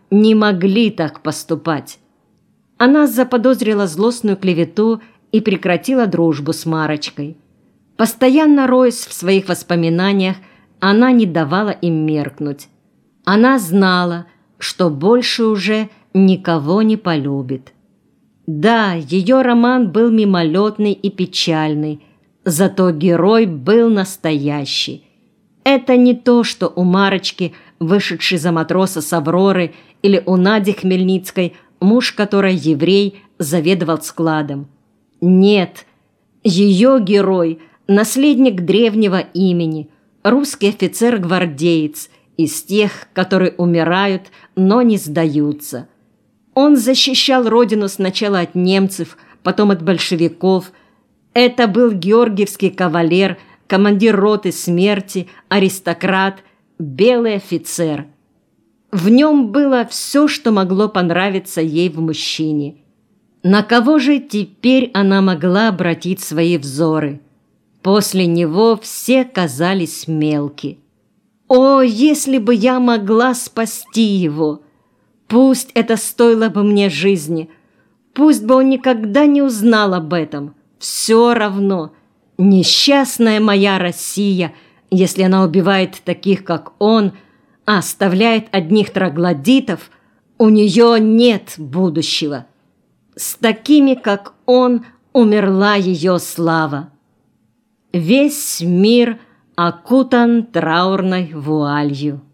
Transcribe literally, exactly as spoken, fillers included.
не могли так поступать. Она заподозрила злостную клевету и прекратила дружбу с Марочкой. Постоянно роясь в своих воспоминаниях, она не давала им меркнуть. Она знала, что больше уже никого не полюбит. Да, ее роман был мимолетный и печальный, зато герой был настоящий. Это не то, что у Марочки, вышедшей за матроса с Авроры, или у Нади Хмельницкой, муж которой еврей, заведовал складом. Нет, ее герой – наследник древнего имени, русский офицер-гвардеец, из тех, которые умирают, но не сдаются. Он защищал родину сначала от немцев, потом от большевиков. Это был георгиевский кавалер, командир роты смерти, аристократ, белый офицер. В нем было все, что могло понравиться ей в мужчине. На кого же теперь она могла обратить свои взоры? После него все казались мелки. О, если бы я могла спасти его! Пусть это стоило бы мне жизни, пусть бы он никогда не узнал об этом. Все равно, несчастная моя Россия, если она убивает таких, как он, а оставляет одних троглодитов, у нее нет будущего. С такими, как он, умерла ее слава. Весь мир окутан траурной вуалью.